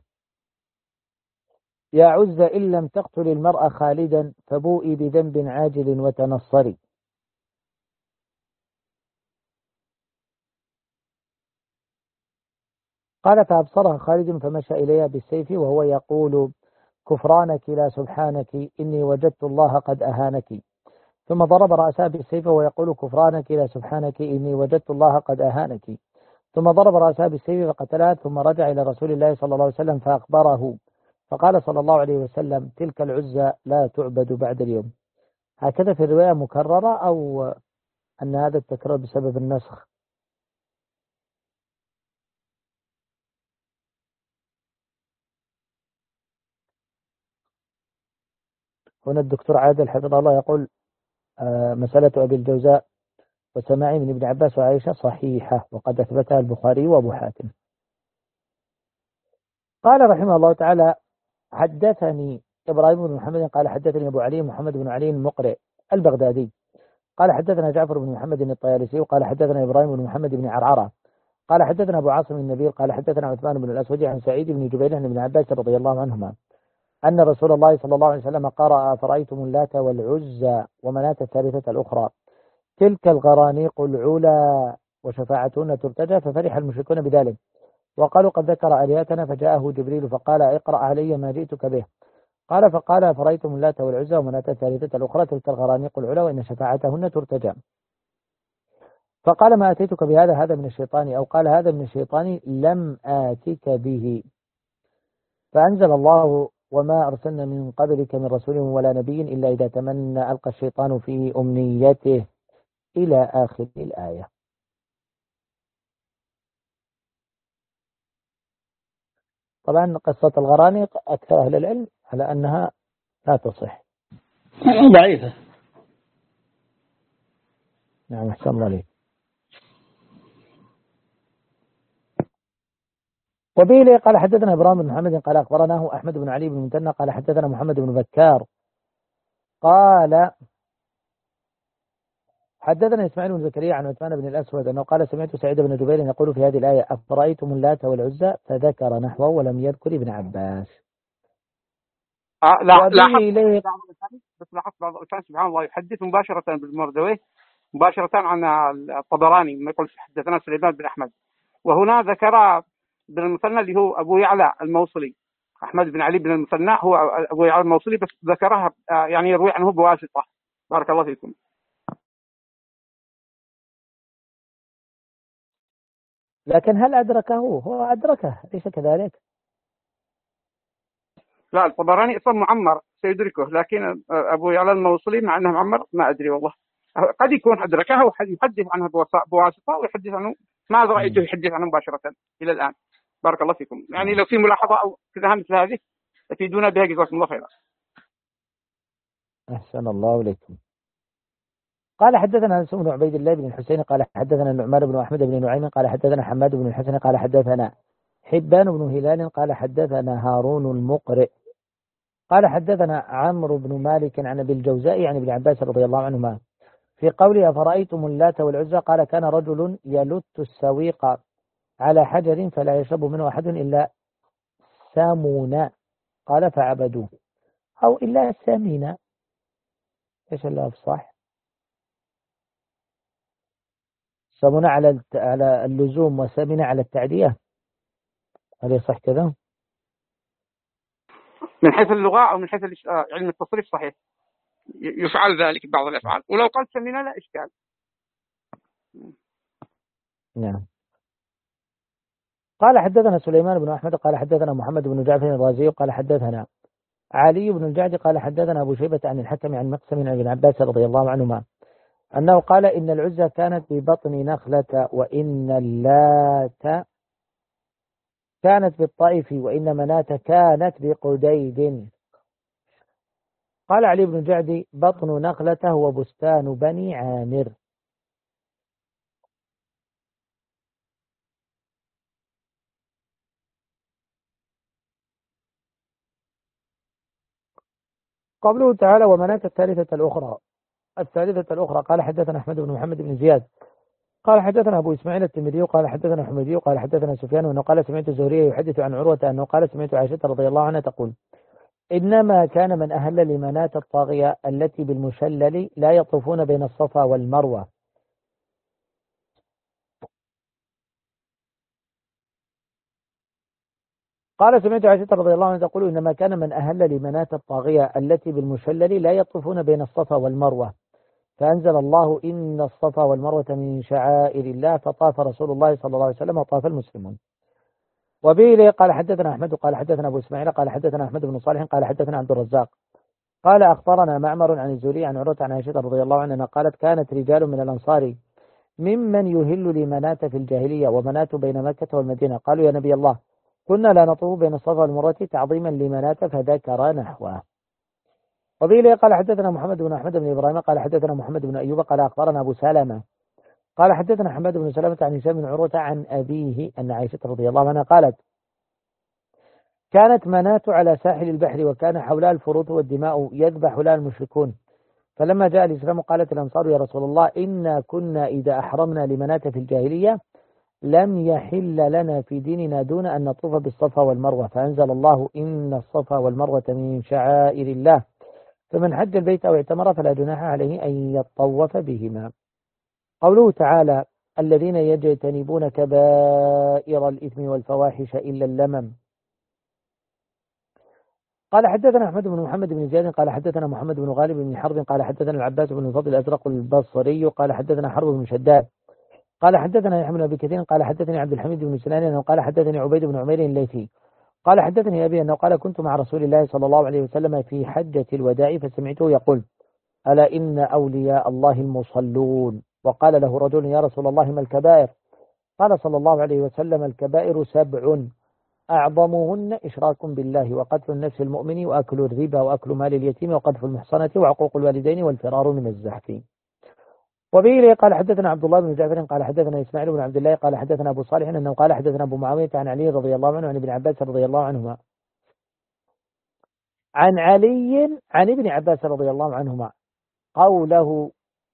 [SPEAKER 1] يا عزة إن لم تقتل المرأة خالدا فبوئي بذنب عاجل وتنصري. قال فأبصرها خالد فمشى إليها بالسيف وهو يقول كفرانك لا سبحانك إني وجدت الله قد أهانك. ثم ضرب رأسها بالسيف وهو يقول كفرانك لا سبحانك إني وجدت الله قد أهانك. ثم ضرب رأسها بالسيف فقتلها ثم رجع إلى رسول الله صلى الله عليه وسلم فأخبره فقال صلى الله عليه وسلم تلك العزة لا تعبد بعد اليوم. هكذا في الرواية مكررة أو أن هذا التكرار بسبب النسخ؟ هنا الدكتور عادل حفظه الله يقول آه مسألة أبي الجوزاء وسماعي من ابن عباس وعائشة صحيحة وقد أثبتها البخاري وأبو حاتم. قال رحمه الله تعالى حدثني إبراهيم بن محمد قال حدثني أبو علي محمد بن علي المقرئ البغدادي قال حدثنا جعفر بن محمد الطيالسي قال حدثنا إبراهيم بن محمد بن عرعرة قال حدثنا أبو عاصم النبيل قال حدثنا عثمان بن الأسود عن سعيد بن جبير عن ابن عباس رضي الله عنهما أن رسول الله صلى الله عليه وسلم قرأ فرأيتم اللات والعزى ومناة الثالثة الأخرى تلك الغرانيق العلا وشفاعتهن ترتجى ففرح المشركون بذلك وقالوا قد ذكر آلهتنا فجاءه جبريل فقال اقرأ علي ما جئتك به قال فقال فرأيتم اللات والعزى ومناة الثالثة الأخرى تلك الغرانيق العلا وإن شفاعتهن ترتجى فقال ما أتيتك بهذا هذا من الشيطان أو قال هذا من الشيطان لم آتك به. فأنزل الله وما أرسلنا من قبلك من رسول ولا نبي إلا إذا تمنى ألقى الشيطان في أمنيته إلى آخر الآية. طبعا قصة الغرانيق أكثر أهل العلم على أنها لا تصح
[SPEAKER 4] ضعيفة.
[SPEAKER 1] نعم أحسن الله عليك. وبه قال حدثنا إبراهيم بن محمد قال أخبرناه أحمد بن علي بن متنى قال حدثنا محمد بن بكار قال حدثنا إسماعيل بن زكريا عن عثمان بن الأسود أنه قال سمعت سعيد بن جبير يقول في هذه الآية أفرأيتم اللات والعزى فذكر نحوه ولم يذكر ابن عباس.
[SPEAKER 3] آه لا لاحظت
[SPEAKER 1] إليه
[SPEAKER 3] بس لاحظت بعض الأحيان سبحان الله يحدث مباشرة بالمردوي مباشرة عن الطبراني ما يقول حدثنا سليمان بن أحمد وهنا ذكر بن المثنى اللي هو أبو يعلى الموصلي أحمد بن علي بن المثنى هو أبو يعلى الموصلي بس ذكرها يعني يروي عنه بواسطة. بارك الله فيكم.
[SPEAKER 1] لكن هل أدركه؟ هو أدركه أليس كذلك؟
[SPEAKER 3] لا الطبراني أصلا معمر سيدركه لكن أبو يعلى الموصلي مع أنه معمر ما أدري والله قد يكون أدركه ويحدث عنه بواسطة ويحدث عنه ما رأيته يحدث عنه مباشرة إلى الآن. بارك الله فيكم. يعني لو في ملاحظة أو كذا مثل هذه تفيدونا بها جزاكم الله خيرا.
[SPEAKER 1] أحسن الله إليكم. قال حدثنا أنس بن عبيد الله بن الحسين قال حدثنا النعمان بن أحمد بن نعيم قال حدثنا حماد بن الحسن قال حدثنا حبان بن هلال قال حدثنا هارون المقرئ قال حدثنا عمرو بن مالك عن أبي الجوزاء عن ابن عباس رضي الله عنهما في قوله أفرأيتم اللات والعزى قال كان رجل يلت السويق على حجر فلا يشرب منه أحد إلا سامونا قال فعبدوه أو إلا سامينا. إيش اللي أفصح؟ سامونا على على اللزوم وسامينا على التعدية. هل يصح كذا؟
[SPEAKER 3] من حيث اللغة أو من حيث علم التصريف صحيح يفعل ذلك بعض الأفعال ولو قال سامينا لا إشكال.
[SPEAKER 1] نعم. قال حدثنا سليمان بن أحمد قال حدثنا محمد بن جعفر الرازي قال حدثنا علي بن الجعد قال حدثنا أبو شيبة عن الحكم عن مقسم عن ابن عباس رضي الله عنهما أنه قال إن العزى كانت ببطن نخلة وإن اللات كانت بالطائف وإن مناة كانت بقديد. قال علي بن الجعد بطن نخلة هو بستان بني عامر. قوله تعالى ومناة الثالثة الأخرى الثالثة الأخرى قال حدثنا أحمد بن محمد بن زياد قال حدثنا أبو إسماعيل الترمذي قال حدثنا حميدي قال حدثنا سفيان وأنه قال سمعت الزهري يحدث عن عروة أنه قال سمعت عائشة رضي الله عنها تقول إنما كان من أهل لمناة الطاغية التي بالمشلل لا يطوفون بين الصفا والمروة. قال سمعت عائشة رضي الله عنها تقول إنما كان من أهل لمناة الطاغية التي بالمشلل لا يطوفون بين الصفا والمروة، فأنزل الله إن الصفا والمروة من شعائر الله، فطاف رسول الله صلى الله عليه وسلم وطاف المسلمون. وبه قال حدثنا أحمد قال حدثنا أبو إسماعيل قال حدثنا أحمد بن صالح قال حدثنا عبد الرزاق قال أخبرنا معمر عن الزهري عن عروة عن عائشة رضي الله عنها قالت كانت رجال من الأنصار ممن يهل لمناة في الجاهلية ومناة بين مكة والمدينة، قالوا يا نبي الله كنا لا نطوف بين الصفا والمروة تعظيما لمناة، فذكر نحوه. وبه قال حدثنا محمد بن أحمد بن إبراهيم قال حدثنا محمد بن أيوب قال أخبرنا أبو سلمة قال حدثنا حماد بن سلمة عن هشام بن عروة عن أبيه أن عائشة رضي الله عنها قالت كانت مناة على ساحل البحر وكان حولها الفروث والدماء يذبح لها المشركون، فلما جاء الإسلام قالت الأنصار يا رسول الله إنا كنا إذا أحرمنا لمناة في الجاهلية لم يحل لنا في ديننا دون أن نطوف بالصفا والمروة، فأنزل الله إن الصفا والمروة من شعائر الله، فمن حج البيت أو اعتمر فلا جناح عليه أن يطوف بهما. قوله تعالى الذين يجتنبون كبائر الإثم والفواحش إلا اللمم. قال حدثنا أحمد بن محمد بن زياد قال حدثنا محمد بن غالب بن حرب قال حدثنا العباس بن الفضل الأزرق البصري قال حدثنا حرب بن شداد قال حدثنا يحيى بن أبي كثير قال حدثني عبد الحميد بن سنان أنه قال حدثني عبيد بن عمير الليثي قال حدثني أبي أنه قال كنت مع رسول الله صلى الله عليه وسلم في حجة الوداع فسمعته يقول ألا إن أولياء الله المصلون، وقال له رجل يا رسول الله ما الكبائر؟ قال صلى الله عليه وسلم الكبائر سبع أعظمهن إشراك بالله وقتل النفس المؤمن وأكل الربا وأكل مال اليتيم وقذف المحصنة وعقوق الوالدين والفرار من الزحف. وبه قال حدثنا عبد الله بن جعفر قال حدثنا إسماعيل بن عبد الله قال حدثنا أبو صالح أنه قال حدثنا أبو معاوية عن علي رضي الله عنه عن ابن عباس رضي الله عنهما عن علي عن ابن عباس رضي الله عنهما قوله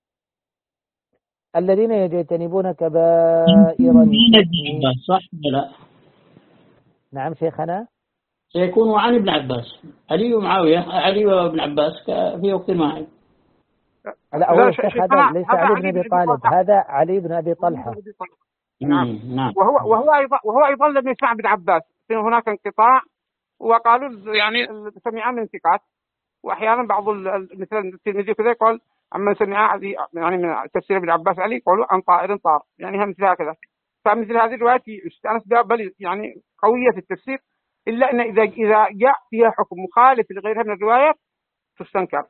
[SPEAKER 1] الذين يجتنبون كبائر
[SPEAKER 4] صح ولا؟
[SPEAKER 1] نعم شيخنا
[SPEAKER 4] سيكون عن ابن عباس علي ومعاوية علي وابن عباس في وقت واحد.
[SPEAKER 1] لا هو الشيخ هذا ليس علي بن أبي طالب، هذا علي بن أبي طلحة.
[SPEAKER 3] نعم
[SPEAKER 4] نعم.
[SPEAKER 3] وهو وهو أيضا وهو أيضا لم يسمع ابن عباس، هناك انقطاع وقالوا يعني سمع من ثقات، وأحيانا بعض مثل الترمذي كذا يقول عما سمع يعني من تفسير ابن عباس علي يقولوا عن طائر طار، يعني هم مثل هكذا. فمثل هذه الروايات استأنس بها بل يعني قوية في التفسير، إلا أن إذا إذا جاء فيها حكم مخالف لغيرها من الروايات تستنكر.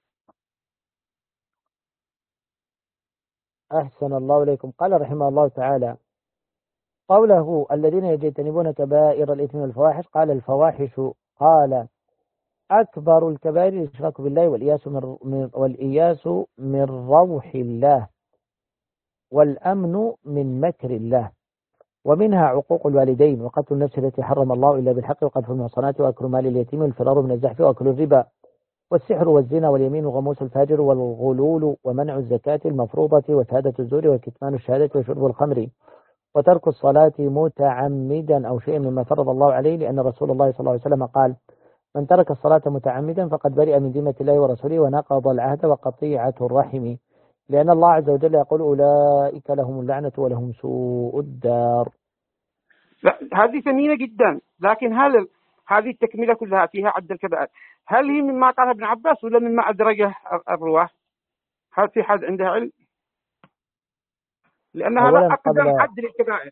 [SPEAKER 1] أحسن الله إليكم. قال رحمه الله تعالى قوله الذين يجتنبون كبائر الإثم والفواحش، قال الفواحش قال أكبر الكبائر الإشراك بالله والإياس من والإياس من روح الله والأمن من مكر الله، ومنها عقوق الوالدين وقتل النفس التي حرم الله إلا بالحق وقذف المحصنات وأكل مال اليتيم والفرار من الزحف وأكل الربا والسحر والزنا واليمين وغموس الفاجر والغلول ومنع الزكاة المفروضة وشهادة الزور وكتمان الشهادة وشرب الخمر وترك الصلاة متعمدا أو شيء مما فرض الله عليه، لأن رسول الله صلى الله عليه وسلم قال من ترك الصلاة متعمدا فقد برئ من ذمة الله ورسوله ونقض العهد وقطيعة الرحم، لأن الله عز وجل يقول أولئك لهم اللعنة ولهم سوء الدار.
[SPEAKER 3] هذه ثمينة جدا، لكن هل هذه التكملة كلها فيها عد الكبائر هل هي مما قالها ابن عباس ولا مما أدرجه الرواه؟ هل في حد عنده علم؟ لأن هذا أقدم حد للكبائر.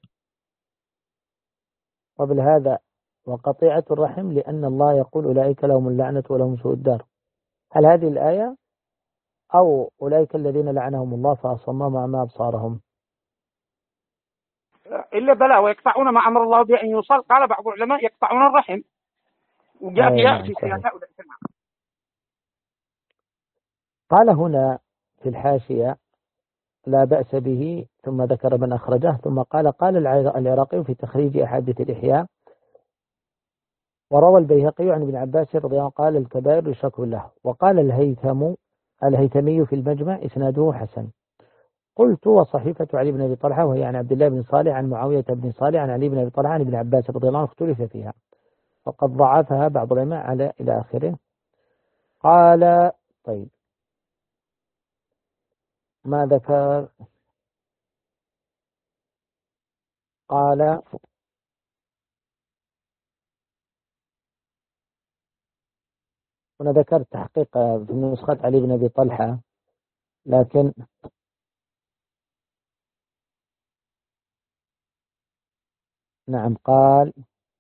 [SPEAKER 1] قبل هذا وقطيعة الرحم لأن الله يقول أولئك لهم اللعنة ولهم سوء الدار، هل هذه الآية أو أولئك الذين لعنهم الله فأصمهم أعمى أبصارهم؟
[SPEAKER 3] إلا بلا ويقطعون ما أمر الله به أن يوصل، قال بعض العلماء يقطعون الرحم، وجاء فيها في سياسة.
[SPEAKER 1] قال هنا في الحاشية لا بأس به، ثم ذكر من أخرجه، ثم قال قال العراقي في تخريج أحاديث الإحياء وروى البيهقي عن ابن عباس رضي الله عنه قال الكبائر الشرك بالله، وقال الهيثم الهيثمي في المجمع إسناده حسن. قلت وصحيفة علي بن أبي طلحة وهي عن عبد الله بن صالح عن معاوية بن صالح عن علي بن أبي طلحة عن ابن عباس رضي الله عنه اختلف فيها فقد ضعفها بعض العلماء على إلى آخره. قال طيب ما ذكر؟ قال هنا ذكرت تحقيق في نسخة علي بن أبي طلحة لكن نعم قال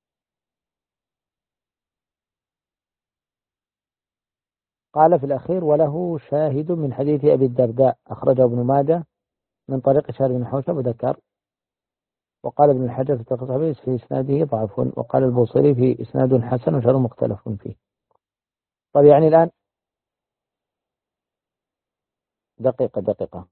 [SPEAKER 1] قال في الأخير وله شاهد من حديث أبي الدرداء أخرجه ابن ماجه من طريق شهر بن حوشب وذكر. وقال ابن الحجر في تلخيص في إسناده ضعف وقال البوصيري في إسناد حسن وشر مختلف فيه. طيب يعني الآن دقيقة دقيقة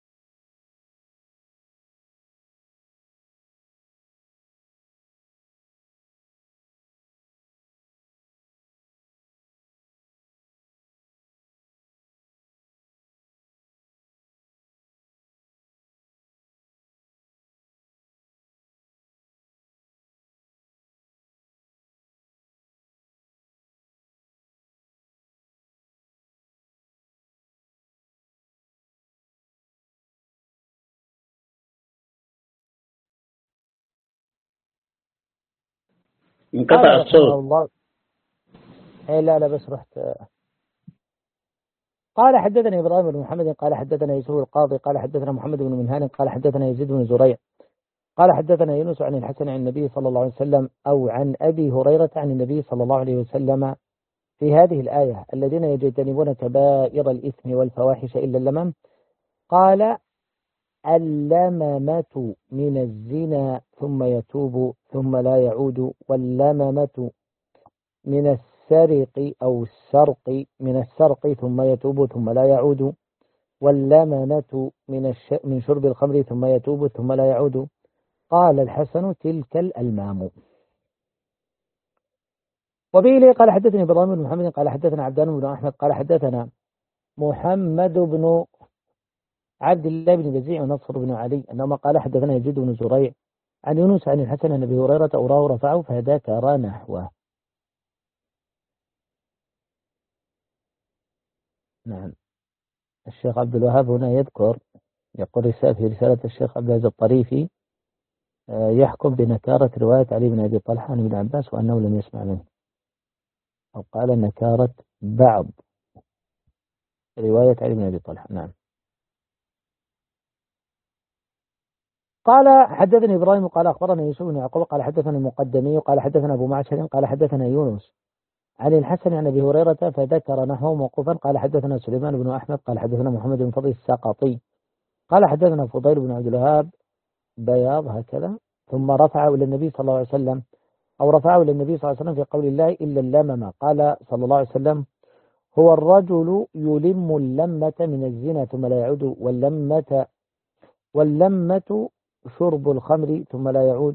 [SPEAKER 4] انقطع الصوت.
[SPEAKER 1] إيه لا لا بس رحت. قال حدثنا إبراهيم بن محمد قال حدثنا يوسف القاضي قال حدثنا محمد بن منهال قال حدثنا يزيد بن زريع قال حدثنا يونس عن الحسن عن النبي صلى الله عليه وسلم أو عن أبي هريرة عن النبي صلى الله عليه وسلم في هذه الآية الذين يجتنبون كبائر الإثم والفواحش إلا اللمم. قال اللممة من الزنا ثم يتوب ثم لا يعود واللممة من السرق أو السرق من السرق ثم يتوب ثم لا يعود واللممة من الش... من شرب الخمر ثم يتوب ثم لا يعود. قال الحسن تلك الألمام. وبه قال حدثني إبراهيم بن محمد قال حدثنا عبدان بن أحمد قال حدثنا محمد بن عبد الله بن بزيع ونصر بن علي أنهما قال حدثنا يزيد بن زريع عن يونس عن الحسن عن أبي هريرة أوراه رفعه فذكر نحوه. نعم الشيخ عبد الوهاب هنا يذكر يقول رسالة في رسالة الشيخ عبد العزيز الطريفي يحكم بنكارة رواية علي بن أبي طلحة عن ابن عباس وأنه لم يسمع منه أو قال نكارة بعض رواية علي بن أبي طلحة. نعم. قال حدثني إبراهيم قال أخبرنا يوسف بن يعقوب قال حدثنا المقدمي قال حدثنا أبو معشر قال حدثنا يونس عن الحسن عن أبي هريرة فذكر نحوه موقوفا قال حدثنا سليمان بن أحمد قال حدثنا محمد بن فضل الساقطي قال حدثنا فضيل بن عبد الوهاب بياض هكذا ثم رفعه إلى النبي صلى الله عليه وسلم أو رفعه إلى النبي صلى الله عليه وسلم في قول الله إلا اللمم. قال صلى الله عليه وسلم هو الرجل يلم اللمة من الزنا ثم لا يعود واللمة واللمة شرب الخمر ثم لا يعود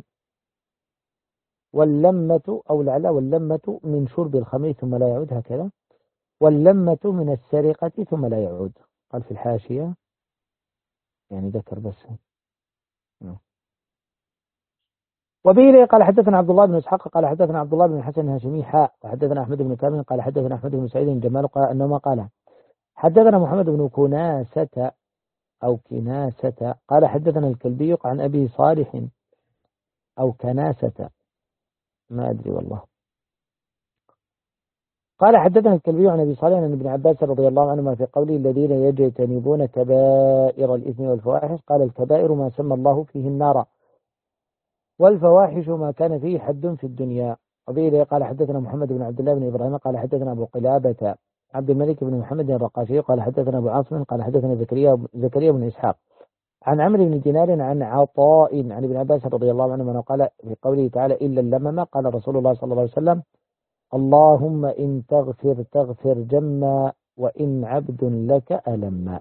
[SPEAKER 1] واللمة أو العلا واللمة من شرب الخمر ثم لا يعود هكذا واللمة من السرقة ثم لا يعود. قال في الحاشية يعني ذكر بس. وبه قال حدثنا عبد الله بن اسحاق قال حدثنا عبد الله بن الحسن الهاشمي حاء وحدثنا احمد بن كامل قال حدثنا احمد بن سعيد الجمال قال انما قال حدثنا محمد بن كناسة او كناسة قال حدثنا الكلبي عن ابي صالح او كناسة ما ادري والله. قال حدثنا الكلبي عن ابي صالح عن ابن عباس رضي الله عنهما في قوله الذين يجتنبون كبائر الاثم والفواحش قال الكبائر ما سمى الله فيه النار والفواحش ما كان فيه حد في الدنيا. وبه قال حدثنا محمد بن عبد الله بن إبراهيم قال حدثنا أبو قلابة عبد الملك بن محمد الرقاشي قال حدثنا أبو عاصم قال حدثنا زكريا زكريا بن إسحاق عن عمرو بن دينار عن عطاء عن ابن عباس رضي الله عنه قال في قوله تعالى إلا اللمم قال رسول الله صلى الله عليه وسلم اللهم إن تغفر تغفر جما وإن عبد لك ألم.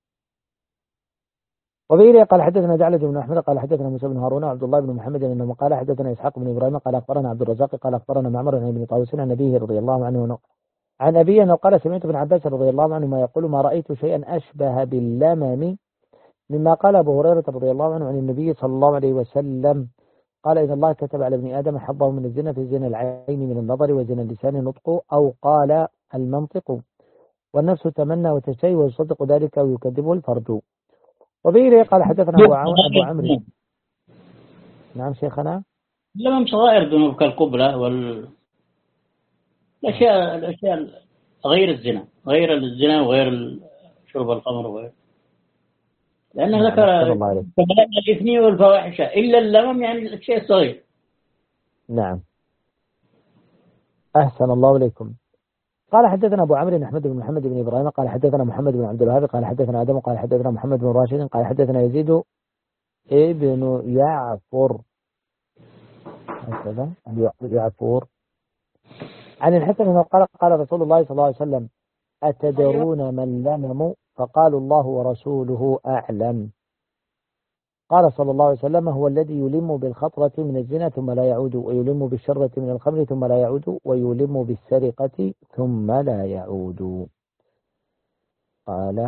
[SPEAKER 1] وبه قال حدثنا جعلة بن أحمد قال حدثنا موسى بن هارون وعبد الله بن محمد انه قال حدثنا اسحاق بن ابراهيم قال اخبرنا عبد الرزاق قال اخبرنا معمر عن ابن طاووس عن ابيه رضي الله عنه عن ابيه انه قال سمعت ابن عباس رضي الله عنه ما يقول ما رايت شيئا اشبه باللمم مما قال أبو هريرة رضي الله عنه عن النبي صلى الله عليه وسلم قال إن الله كتب على ابن آدم حظه من الزنا في زنا العين من النظر وزنا اللسان نطق، أو قال المنطق، والنفس تمنى وتشتهي ويصدق ذلك ويكذبه الفرج. وبه قال حدثنا أبو عمرو. نعم شيخنا.
[SPEAKER 4] لمن صغائر ذنوب كالقبلة وال الأشياء الأشياء غير الزنا، غير الزنا وغير شرب الخمر وغير، لأنه ذكر كبائر الإثم والفواحش إلا اللمم، يعني الشيء الصغير.
[SPEAKER 1] نعم. أحسن الله إليكم. قال حدثنا أبو عمرو أحمد بن محمد بن إبراهيم قال حدثنا محمد بن عبد الوهاب قال حدثنا آدم قال حدثنا محمد بن راشد قال حدثنا يزيد ابن يعفر هكذا يعفور عن الحسن قال قال رسول الله صلى الله عليه وسلم أتدرون ما اللمم؟ فقالوا الله ورسوله أعلم. قال صلى الله عليه وسلم هو الذي يلم بالخطرة من الزنا ثم لا يعود، ويلم بالشرة من الخمر ثم لا يعود، ويلم بالسرقة ثم لا يعود. قال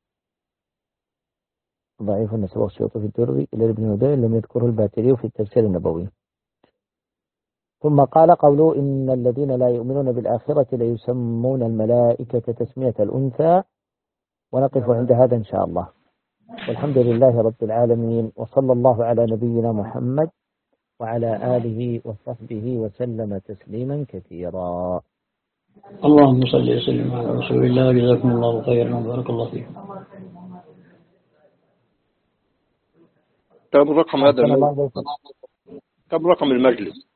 [SPEAKER 1] ضعيف النسب والسيوط في الدري إلى ابن وديع لم يذكره الباتري في التفسير النبوي. ثم قال قوله إن الذين لا يؤمنون بالآخرة ليسمون الملائكة تسمية الأنثى. ونقف عند هذا إن شاء الله، والحمد لله رب العالمين، وصلى الله على نبينا محمد وعلى آله وصحبه وسلم تسليما كثيرا.
[SPEAKER 4] اللهم صل وسلم على رسول الله. جزاكم الله خيرا وبارك الله فيكم.
[SPEAKER 6] كم رقم هذا المجلس؟ كم رقم المجلس؟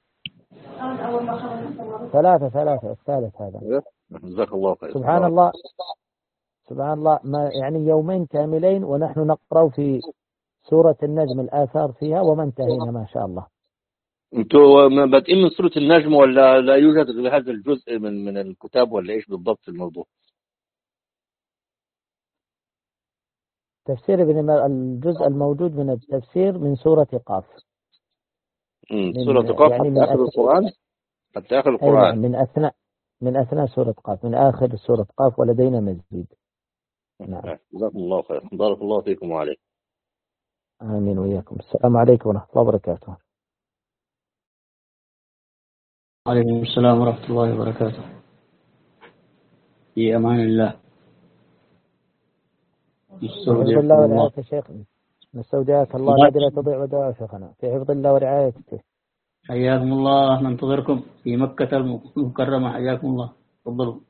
[SPEAKER 1] ثلاثة ثلاثة الثالث هذا.
[SPEAKER 6] جزاك الله خير.
[SPEAKER 1] سبحان الله سبحان الله، ما يعني يومين كاملين ونحن نقرأ في سورة النجم الآثار فيها وما انتهينا ما شاء الله.
[SPEAKER 6] انتوا بادئين من سورة النجم ولا لا يوجد غير هذا الجزء من من الكتاب ولا ايش بالضبط الموضوع؟
[SPEAKER 1] تفسير ابن الجزء الموجود من التفسير من سورة قاف.
[SPEAKER 6] امم سورة قاف يعني حتى آخر القرآن؟ حتى آخر القرآن.
[SPEAKER 1] من أثناء من أثناء سورة قاف، من آخر سورة قاف ولدينا مزيد.
[SPEAKER 6] نعم. جزاكم الله خير. بارك الله فيكم وعليكم.
[SPEAKER 1] آمين وإياكم. السلام عليكم ورحمة الله وبركاته.
[SPEAKER 4] وعليكم السلام ورحمة الله وبركاته. في أمان الله.
[SPEAKER 1] حفظ الله ورعاية شيخنا. نستودعك الله الذي لا تضيع ودائع شيخنا في حفظ الله ورعايته.
[SPEAKER 4] حياكم الله، ننتظركم في مكة المكرمة. حياكم الله، تفضلوا.